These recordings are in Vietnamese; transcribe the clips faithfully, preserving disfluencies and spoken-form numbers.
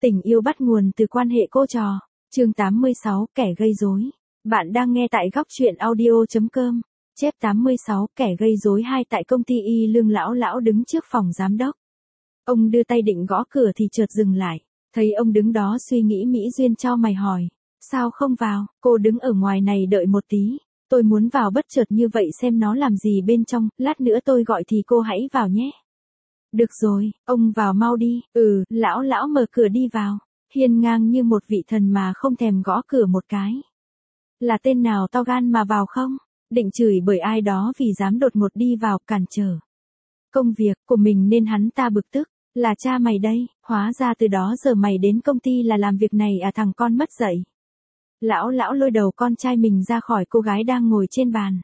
Tình yêu bắt nguồn từ quan hệ cô trò. Chương tám mươi sáu, kẻ gây rối. Bạn đang nghe tại góc truyện audio chấm com. Chép tám mươi sáu, kẻ gây rối hai tại công ty Y Lương. Lão lão đứng trước phòng giám đốc. Ông đưa tay định gõ cửa thì chợt dừng lại. Thấy ông đứng đó suy nghĩ, Mỹ Duyên chau mày hỏi. Sao không vào? Cô đứng ở ngoài này đợi một tí. Tôi muốn vào bất chợt như vậy xem nó làm gì bên trong, lát nữa tôi gọi thì cô hãy vào nhé. Được rồi, ông vào mau đi. Ừ, lão lão mở cửa đi vào. Hiên ngang như một vị thần mà không thèm gõ cửa một cái. Là tên nào to gan mà vào không? Định chửi bởi ai đó vì dám đột ngột đi vào cản trở công việc của mình nên hắn ta bực tức. Là cha mày đây, hóa ra từ đó giờ mày đến công ty là làm việc này à thằng con mất dạy. Lão lão lôi đầu con trai mình ra khỏi cô gái đang ngồi trên bàn.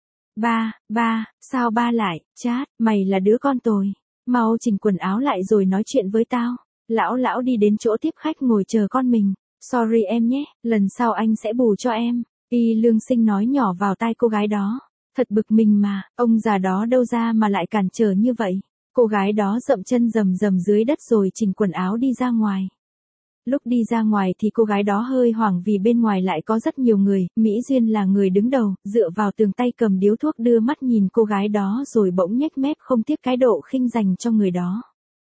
Ba, ba, sao ba lại, chát, mày là đứa con tồi. Mau chỉnh quần áo lại rồi nói chuyện với tao. Lão lão đi đến chỗ tiếp khách ngồi chờ con mình. Sorry em nhé, lần sau anh sẽ bù cho em. Y Lương Sinh nói nhỏ vào tai cô gái đó. Thật bực mình mà, ông già đó đâu ra mà lại cản trở như vậy. Cô gái đó dậm chân rầm rầm dưới đất rồi chỉnh quần áo đi ra ngoài. Lúc đi ra ngoài thì cô gái đó hơi hoảng vì bên ngoài lại có rất nhiều người. Mỹ Duyên là người đứng đầu, dựa vào tường tay cầm điếu thuốc đưa mắt nhìn cô gái đó rồi bỗng nhếch mép không tiếc cái độ khinh dành cho người đó.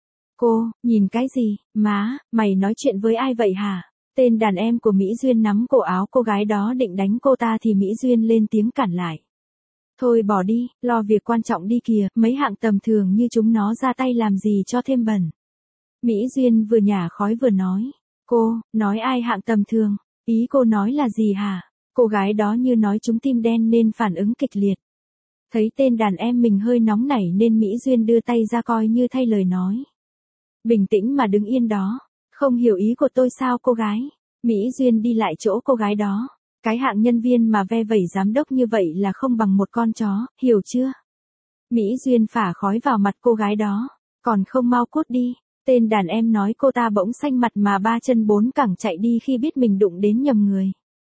Cô, nhìn cái gì, má, mày nói chuyện với ai vậy hả? Tên đàn em của Mỹ Duyên nắm cổ áo cô gái đó định đánh cô ta thì Mỹ Duyên lên tiếng cản lại. Thôi bỏ đi, lo việc quan trọng đi kìa, mấy hạng tầm thường như chúng nó ra tay làm gì cho thêm bẩn. Mỹ Duyên vừa nhả khói vừa nói. Cô, nói ai hạng tầm thường, ý cô nói là gì hả? Cô gái đó như nói trúng tim đen nên phản ứng kịch liệt. Thấy tên đàn em mình hơi nóng nảy nên Mỹ Duyên đưa tay ra coi như thay lời nói. Bình tĩnh mà đứng yên đó, không hiểu ý của tôi sao cô gái? Mỹ Duyên đi lại chỗ cô gái đó. Cái hạng nhân viên mà ve vẩy giám đốc như vậy là không bằng một con chó, hiểu chưa? Mỹ Duyên phả khói vào mặt cô gái đó. Còn không mau cút đi. Tên đàn em nói cô ta bỗng xanh mặt mà ba chân bốn cẳng chạy đi khi biết mình đụng đến nhầm người.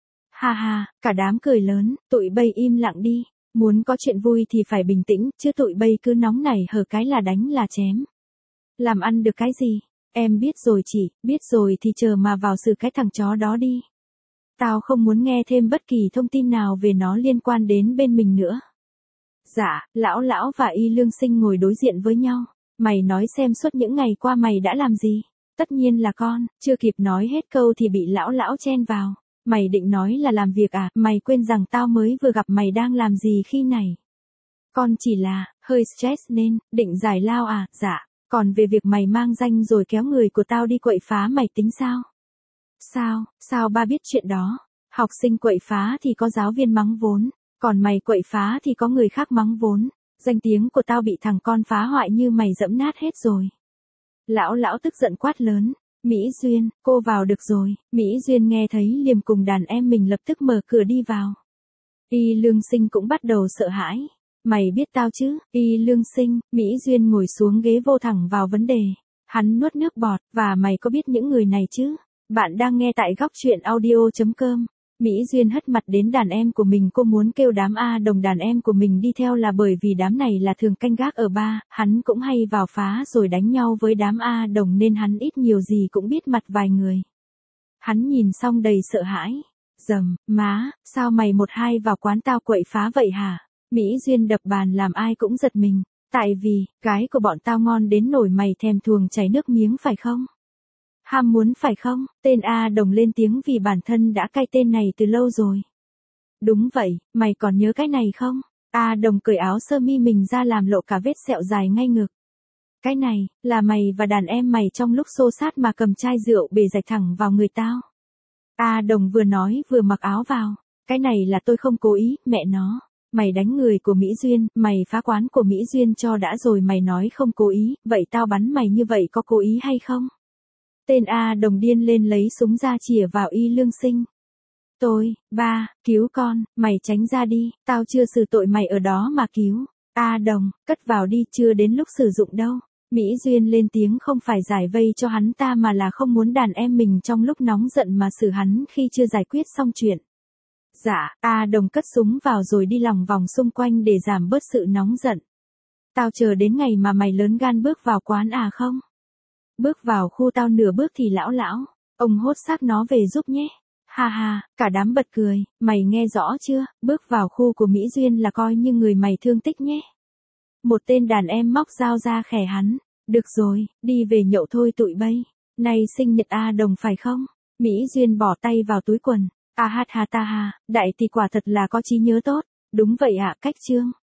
Ha ha, cả đám cười lớn, tụi bay im lặng đi. Muốn có chuyện vui thì phải bình tĩnh, chứ tụi bay cứ nóng nảy hở cái là đánh là chém. Làm ăn được cái gì? Em biết rồi chị, biết rồi thì chờ mà vào xử cái thằng chó đó đi. Tao không muốn nghe thêm bất kỳ thông tin nào về nó liên quan đến bên mình nữa. Dạ, lão lão và Y Lương Sinh ngồi đối diện với nhau. Mày nói xem suốt những ngày qua mày đã làm gì? Tất nhiên là con, chưa kịp nói hết câu thì bị lão lão chen vào. Mày định nói là làm việc à, mày quên rằng tao mới vừa gặp mày đang làm gì khi này. Con chỉ là, hơi stress nên, định giải lao à, dạ. Còn về việc mày mang danh rồi kéo người của tao đi quậy phá mày tính sao? Sao, sao ba biết chuyện đó? Học sinh quậy phá thì có giáo viên mắng vốn, còn mày quậy phá thì có người khác mắng vốn. Danh tiếng của tao bị thằng con phá hoại như mày dẫm nát hết rồi. Lão lão tức giận quát lớn. Mỹ Duyên, cô vào được rồi. Mỹ Duyên nghe thấy liềm cùng đàn em mình lập tức mở cửa đi vào. Y Lương Sinh cũng bắt đầu sợ hãi. Mày biết tao chứ? Y Lương Sinh, Mỹ Duyên ngồi xuống ghế vô thẳng vào vấn đề. Hắn nuốt nước bọt, và mày có biết những người này chứ? Bạn đang nghe tại góc truyện audio chấm com. Mỹ Duyên hất mặt đến đàn em của mình, cô muốn kêu đám A Đồng đàn em của mình đi theo là bởi vì đám này là thường canh gác ở ba, hắn cũng hay vào phá rồi đánh nhau với đám A Đồng nên hắn ít nhiều gì cũng biết mặt vài người. Hắn nhìn xong đầy sợ hãi. Dầm, má, sao mày một hai vào quán tao quậy phá vậy hả? Mỹ Duyên đập bàn làm ai cũng giật mình. Tại vì, cái của bọn tao ngon đến nổi mày thèm thuồng chảy nước miếng phải không? Ham muốn phải không? Tên A Đồng lên tiếng vì bản thân đã cai tên này từ lâu rồi. Đúng vậy, mày còn nhớ cái này không? A Đồng cởi áo sơ mi mình ra làm lộ cả vết sẹo dài ngay ngực. Cái này, là mày và đàn em mày trong lúc xô sát mà cầm chai rượu bể rạch thẳng vào người tao. A Đồng vừa nói vừa mặc áo vào. Cái này là tôi không cố ý, mẹ nó. Mày đánh người của Mỹ Duyên, mày phá quán của Mỹ Duyên cho đã rồi mày nói không cố ý, vậy tao bắn mày như vậy có cố ý hay không? Tên A Đồng điên lên lấy súng ra chĩa vào Y Lương Sinh. Tôi, ba, cứu con, mày tránh ra đi, tao chưa xử tội mày ở đó mà cứu. A Đồng, cất vào đi, chưa đến lúc sử dụng đâu. Mỹ Duyên lên tiếng không phải giải vây cho hắn ta mà là không muốn đàn em mình trong lúc nóng giận mà xử hắn khi chưa giải quyết xong chuyện. Dạ, A Đồng cất súng vào rồi đi lòng vòng xung quanh để giảm bớt sự nóng giận. Tao chờ đến ngày mà mày lớn gan bước vào quán à không? Bước vào khu tao nửa bước thì lão lão, ông hốt xác nó về giúp nhé. Ha ha, cả đám bật cười, mày nghe rõ chưa, bước vào khu của Mỹ Duyên là coi như người mày thương tích nhé. Một tên đàn em móc dao ra khẻ hắn. Được rồi, đi về nhậu thôi tụi bay. Nay sinh nhật A Đồng phải không? Mỹ Duyên bỏ tay vào túi quần. A hát ha ta ha, đại thì quả thật là có trí nhớ tốt. Đúng vậy ạ, cách chương.